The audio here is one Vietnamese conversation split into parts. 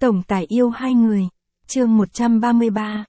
Tổng tài yêu hai người. Chương 133,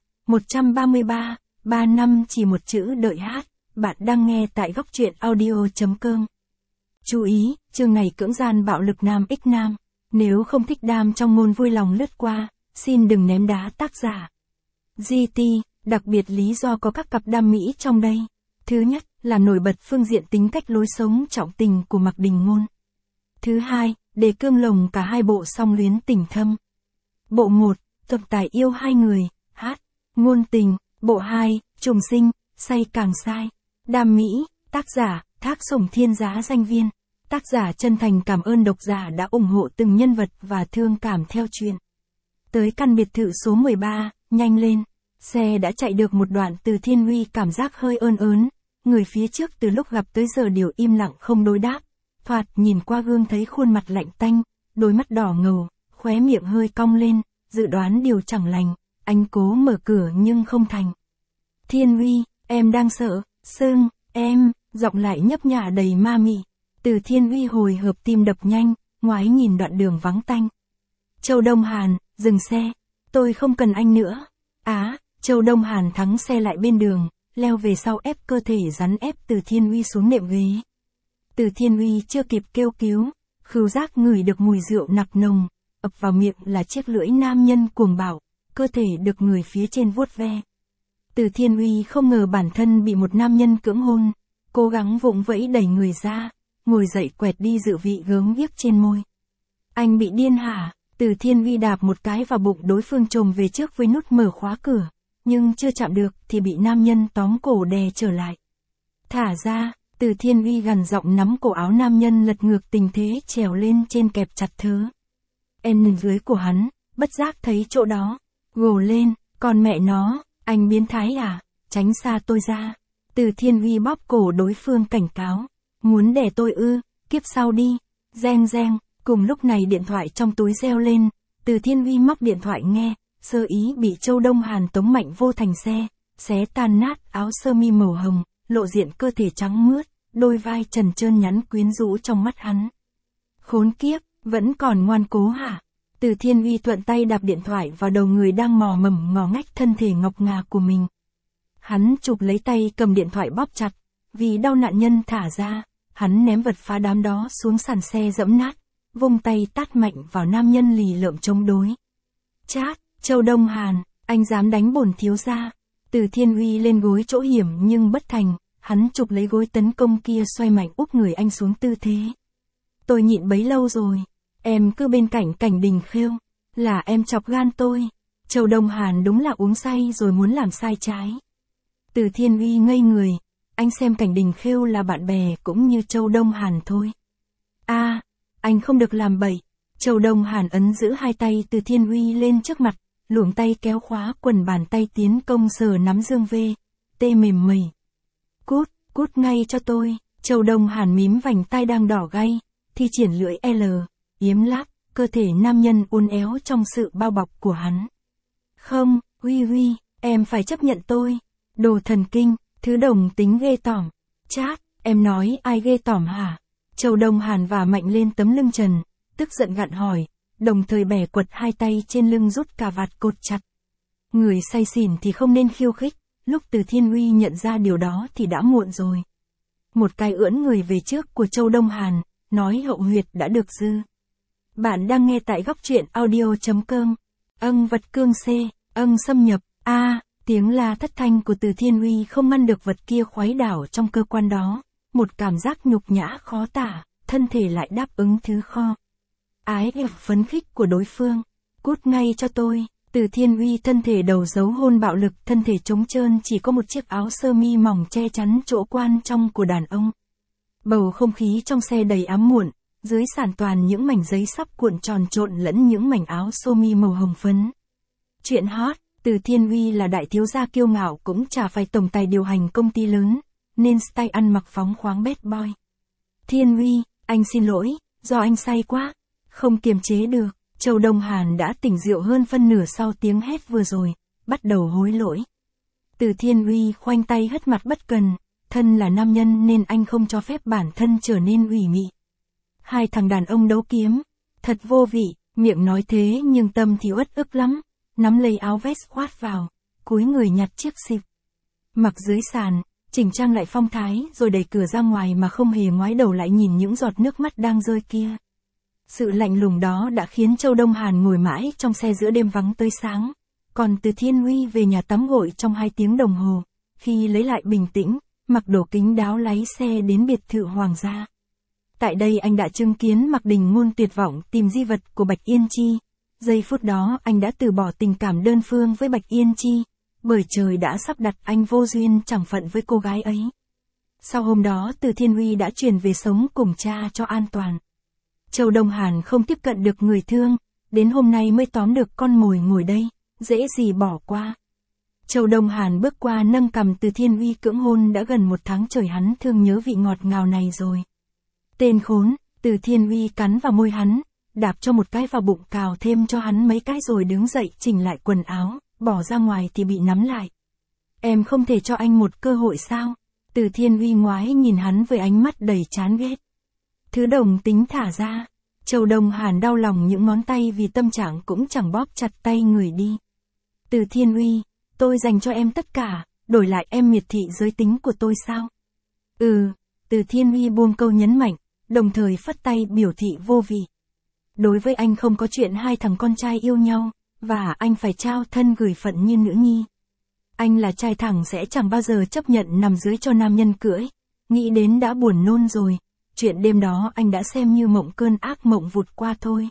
3 năm chỉ một chữ đợi hát. Bạn đang nghe tại góc truyện audio.com. Chú ý, chương này cưỡng gian bạo lực nam ích nam. Nếu không thích đam trong ngôn vui lòng lướt qua, xin đừng ném đá tác giả. GT, đặc biệt lý do có các cặp đam mỹ trong đây. Thứ nhất, là nổi bật phương diện tính cách lối sống trọng tình của Mạc Đình Ngôn. Thứ hai, để cương lồng cả hai bộ song luyến tình thâm. Bộ 1, tổng tài yêu hai người, hát, ngôn tình. Bộ 2, trùng sinh, say càng sai. Đam mỹ, tác giả, Thác Sổng Thiên Giá danh viên. Tác giả chân thành cảm ơn độc giả đã ủng hộ từng nhân vật và thương cảm theo chuyện. Tới căn biệt thự số 13, nhanh lên. Xe đã chạy được một đoạn từ Thiên Huy cảm giác hơi ơn ớn. Người phía trước từ lúc gặp tới giờ đều im lặng không đối đáp. Thoạt nhìn qua gương thấy khuôn mặt lạnh tanh, đôi mắt đỏ ngầu, khóe miệng hơi cong lên, dự đoán điều chẳng lành. Anh cố mở cửa nhưng không thành. Thiên Huy, em đang sợ, sưng, em, giọng lại nhấp nhả đầy ma mị. Từ Thiên Huy hồi hộp tim đập nhanh, ngoái nhìn đoạn đường vắng tanh. Châu Đông Hàn, dừng xe, tôi không cần anh nữa. Châu Đông Hàn thắng xe lại bên đường, leo về sau ép cơ thể rắn ép Từ Thiên Huy xuống nệm ghế. Từ Thiên Huy chưa kịp kêu cứu, khứu giác ngửi được mùi rượu nặc nồng, ập vào miệng là chiếc lưỡi nam nhân cuồng bạo, cơ thể được người phía trên vuốt ve. Từ Thiên Huy không ngờ bản thân bị một nam nhân cưỡng hôn, cố gắng vụng vẫy đẩy người ra, ngồi dậy quẹt đi dự vị gớm ghiếc trên môi. Anh bị điên hả? Từ Thiên Huy đạp một cái vào bụng đối phương trồm về trước với nút mở khóa cửa, nhưng chưa chạm được thì bị nam nhân tóm cổ đè trở lại. Thả ra, Từ Thiên Huy gằn giọng nắm cổ áo nam nhân lật ngược tình thế trèo lên trên kẹp chặt thớ. Em dưới của hắn, bất giác thấy chỗ đó, gồ lên, còn mẹ nó, anh biến thái à, tránh xa tôi ra. Từ Thiên Huy bóp cổ đối phương cảnh cáo, muốn đè tôi ư, kiếp sau đi, reng reng. Cùng lúc này điện thoại trong túi reo lên, Từ Thiên Huy móc điện thoại nghe, sơ ý bị Châu Đông Hàn tống mạnh vô thành xe, xé tan nát áo sơ mi màu hồng, lộ diện cơ thể trắng mướt, đôi vai trần trơn nhắn quyến rũ trong mắt hắn. Khốn kiếp, vẫn còn ngoan cố hả? Từ Thiên Huy thuận tay đạp điện thoại vào đầu người đang mò mẫm ngó ngách thân thể ngọc ngà của mình. Hắn chụp lấy tay cầm điện thoại bóp chặt, vì đau nạn nhân thả ra, hắn ném vật phá đám đó xuống sàn xe dẫm nát, vung tay tát mạnh vào nam nhân lì lợm chống đối. Chát, Châu Đông Hàn, anh dám đánh bổn thiếu gia. Từ Thiên Huy lên gối chỗ hiểm nhưng bất thành, hắn chụp lấy gối tấn công kia xoay mạnh úp người anh xuống tư thế. Tôi nhịn bấy lâu rồi, em cứ bên cạnh Cảnh Đình Khêu, là em chọc gan tôi. Châu Đông Hàn đúng là uống say rồi muốn làm sai trái. Từ Thiên Huy ngây người, anh xem Cảnh Đình Khêu là bạn bè cũng như Châu Đông Hàn thôi. Anh không được làm bậy. Châu Đông Hàn ấn giữ hai tay Từ Thiên Huy lên trước mặt, luồng tay kéo khóa quần bàn tay tiến công sờ nắm dương vê, tê mềm mẩy. Cút ngay cho tôi. Châu Đông Hàn mím vành tai đang đỏ gay, thi triển lưỡi L, yếm láp, cơ thể nam nhân uốn éo trong sự bao bọc của hắn. Không, Huy, em phải chấp nhận tôi. Đồ thần kinh, thứ đồng tính ghê tởm. Chát, em nói ai ghê tởm hả? Châu Đông Hàn vả mạnh lên tấm lưng trần, tức giận gặn hỏi, đồng thời bẻ quật hai tay trên lưng rút cà vạt cột chặt. Người say xỉn thì không nên khiêu khích, lúc Từ Thiên Huy nhận ra điều đó thì đã muộn rồi. Một cái ưỡn người về trước của Châu Đông Hàn, nói hậu huyệt đã được dư. Bạn đang nghe tại góc truyện audio.com. Vật cương C, xâm nhập, tiếng la thất thanh của Từ Thiên Huy không ngăn được vật kia khuấy đảo trong cơ quan đó. Một cảm giác nhục nhã khó tả, thân thể lại đáp ứng thứ kho. Ái ghẹp phấn khích của đối phương. Cút ngay cho tôi. Từ Thiên Huy thân thể đầu dấu hôn bạo lực, thân thể trống trơn chỉ có một chiếc áo sơ mi mỏng che chắn chỗ quan trong của đàn ông. Bầu không khí trong xe đầy ám muộn, dưới sàn toàn những mảnh giấy sắp cuộn tròn trộn lẫn những mảnh áo sơ mi màu hồng phấn. Chuyện hot, Từ Thiên Huy là đại thiếu gia kiêu ngạo cũng chả phải tổng tài điều hành công ty lớn, nên style ăn mặc phóng khoáng bad boy. Thiên Huy, anh xin lỗi, do anh say quá, không kiềm chế được. Châu Đông Hàn đã tỉnh rượu hơn phân nửa sau tiếng hét vừa rồi, bắt đầu hối lỗi. Từ Thiên Huy khoanh tay hất mặt bất cần, thân là nam nhân nên anh không cho phép bản thân trở nên ủy mị. Hai thằng đàn ông đấu kiếm, thật vô vị. Miệng nói thế nhưng tâm thì uất ức lắm, nắm lấy áo vest khoát vào, cúi người nhặt chiếc xịp. Mặc dưới sàn, chỉnh trang lại phong thái rồi đẩy cửa ra ngoài mà không hề ngoái đầu lại nhìn những giọt nước mắt đang rơi kia. Sự lạnh lùng đó đã khiến Châu Đông Hàn ngồi mãi trong xe giữa đêm vắng tới sáng. Còn Từ Thiên Huy về nhà tắm gội trong 2 tiếng đồng hồ. Khi lấy lại bình tĩnh, Mạc Đổ kín đáo lái xe đến biệt thự Hoàng gia. Tại đây anh đã chứng kiến Mạc Đình Ngôn tuyệt vọng tìm di vật của Bạch Yên Chi. Giây phút đó anh đã từ bỏ tình cảm đơn phương với Bạch Yên Chi, bởi trời đã sắp đặt anh vô duyên chẳng phận với cô gái ấy. Sau hôm đó Từ Thiên Huy đã chuyển về sống cùng cha cho an toàn. Châu Đông Hàn không tiếp cận được người thương, đến hôm nay mới tóm được con mồi ngồi đây, dễ gì bỏ qua. Châu Đông Hàn bước qua nâng cằm Từ Thiên Huy cưỡng hôn, đã gần 1 tháng trời hắn thương nhớ vị ngọt ngào này rồi. Tên khốn, Từ Thiên Huy cắn vào môi hắn, đạp cho một cái vào bụng, cào thêm cho hắn mấy cái rồi đứng dậy chỉnh lại quần áo, bỏ ra ngoài thì bị nắm lại. Em không thể cho anh một cơ hội sao? Từ Thiên Huy ngoái nhìn hắn với ánh mắt đầy chán ghét. Thứ đồng tính thả ra. Châu Đông Hàn đau lòng những ngón tay vì tâm trạng cũng chẳng bóp chặt tay người đi. Từ Thiên Huy, tôi dành cho em tất cả, đổi lại em miệt thị giới tính của tôi sao? Từ Thiên Huy buông câu nhấn mạnh, đồng thời phất tay biểu thị vô vị. Đối với anh không có chuyện 2 thằng con trai yêu nhau, và anh phải trao thân gửi phận như nữ nhi. Anh là trai thẳng sẽ chẳng bao giờ chấp nhận nằm dưới cho nam nhân cưỡi. Nghĩ đến đã buồn nôn rồi. Chuyện đêm đó anh đã xem như mộng, cơn ác mộng vụt qua thôi.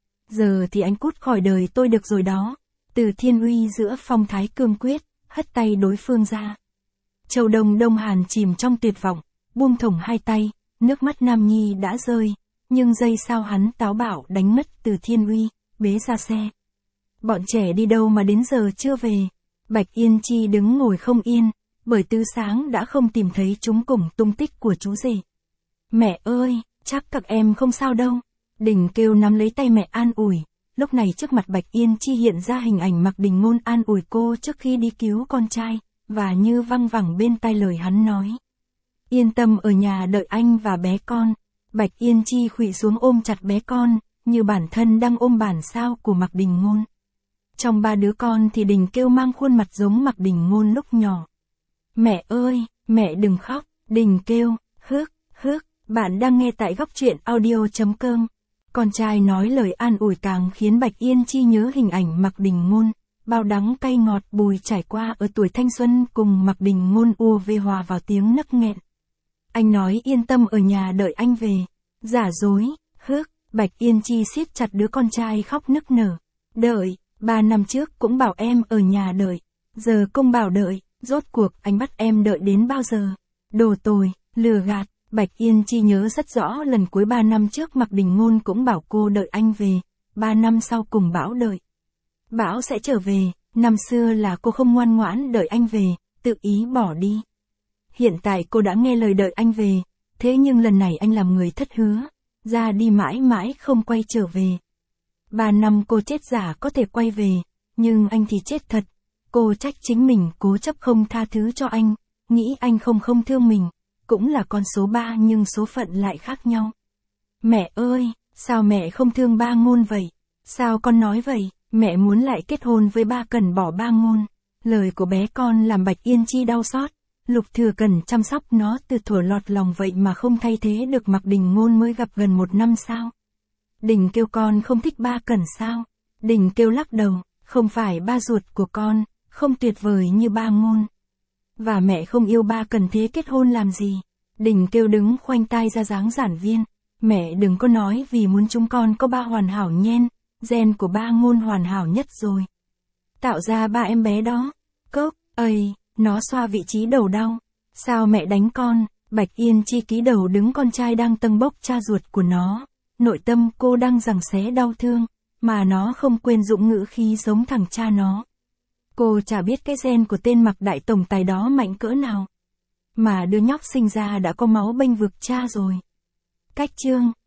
Giờ thì anh cút khỏi đời tôi được rồi đó. Từ Thiên Huy giữa phong thái cương quyết, hất tay đối phương ra. Châu Đông Hàn chìm trong tuyệt vọng, buông thõng 2 tay, nước mắt nam nhi đã rơi, nhưng giây sau hắn táo bạo đánh mất Từ Thiên Huy, bế ra xe. Bọn trẻ đi đâu mà đến giờ chưa về? Bạch Yên Chi đứng ngồi không yên, bởi từ sáng đã không tìm thấy chúng cùng tung tích của chú rể. Mẹ ơi, chắc các em không sao đâu. Đình kêu nắm lấy tay mẹ an ủi. Lúc này trước mặt Bạch Yên Chi hiện ra hình ảnh Mạc Đình Ngôn an ủi cô trước khi đi cứu con trai, và như văng vẳng bên tai lời hắn nói. Yên tâm ở nhà đợi anh và bé con. Bạch Yên Chi khuỵu xuống ôm chặt bé con, như bản thân đang ôm bản sao của Mạc Đình Ngôn. Trong 3 đứa con thì Đình kêu mang khuôn mặt giống Mạc Đình Ngôn lúc nhỏ. Mẹ ơi, mẹ đừng khóc, Đình kêu, hước, bạn đang nghe tại Góc Truyện Audio.com. Con trai nói lời an ủi càng khiến Bạch Yên Chi nhớ hình ảnh Mạc Đình Ngôn, bao đắng cay ngọt bùi trải qua ở tuổi thanh xuân cùng Mạc Đình Ngôn ùa về hòa vào tiếng nấc nghẹn. Anh nói yên tâm ở nhà đợi anh về. Giả dối, Bạch Yên Chi siết chặt đứa con trai khóc nức nở. Đợi, 3 năm trước cũng bảo em ở nhà đợi. Giờ công bảo đợi, rốt cuộc anh bắt em đợi đến bao giờ? Đồ tồi, lừa gạt. Bạch Yên Chi nhớ rất rõ lần cuối 3 năm trước Mạc Đình Ngôn cũng bảo cô đợi anh về. 3 năm sau cùng bảo đợi. Bảo sẽ trở về, năm xưa là cô không ngoan ngoãn đợi anh về, tự ý bỏ đi. Hiện tại cô đã nghe lời đợi anh về, thế nhưng lần này anh làm người thất hứa, ra đi mãi mãi không quay trở về. 3 năm cô chết giả có thể quay về, nhưng anh thì chết thật. Cô trách chính mình cố chấp không tha thứ cho anh, nghĩ anh không thương mình, cũng là con số 3 nhưng số phận lại khác nhau. Mẹ ơi, sao mẹ không thương ba Ngôn vậy? Sao con nói vậy? Mẹ muốn lại kết hôn với ba Cần bỏ ba Ngôn. Lời của bé con làm Bạch Yên Chi đau xót. Lục Thừa cần chăm sóc nó từ thuở lọt lòng vậy mà không thay thế được Mạc Đình Ngôn mới gặp gần 1 năm sao? Đình kêu con không thích ba Cần sao? Đình kêu lắc đầu, không phải ba ruột của con, không tuyệt vời như ba Ngôn. Và mẹ không yêu ba Cần thế kết hôn làm gì? Đình kêu đứng khoanh tay ra dáng giản viên. Mẹ đừng có nói vì muốn chúng con có ba hoàn hảo nhen, gen của ba Ngôn hoàn hảo nhất rồi. Tạo ra ba em bé đó. Cốc, nó xoa vị trí đầu đau. Sao mẹ đánh con? Bạch Yên Chi cúi đầu đứng con trai đang tâng bốc cha ruột của nó. Nội tâm cô đang giằng xé đau thương, mà nó không quên dụng ngữ khí giống thằng cha nó. Cô chả biết cái gen của tên Mạc đại tổng tài đó mạnh cỡ nào. Mà đứa nhóc sinh ra đã có máu bênh vực cha rồi. Cách chương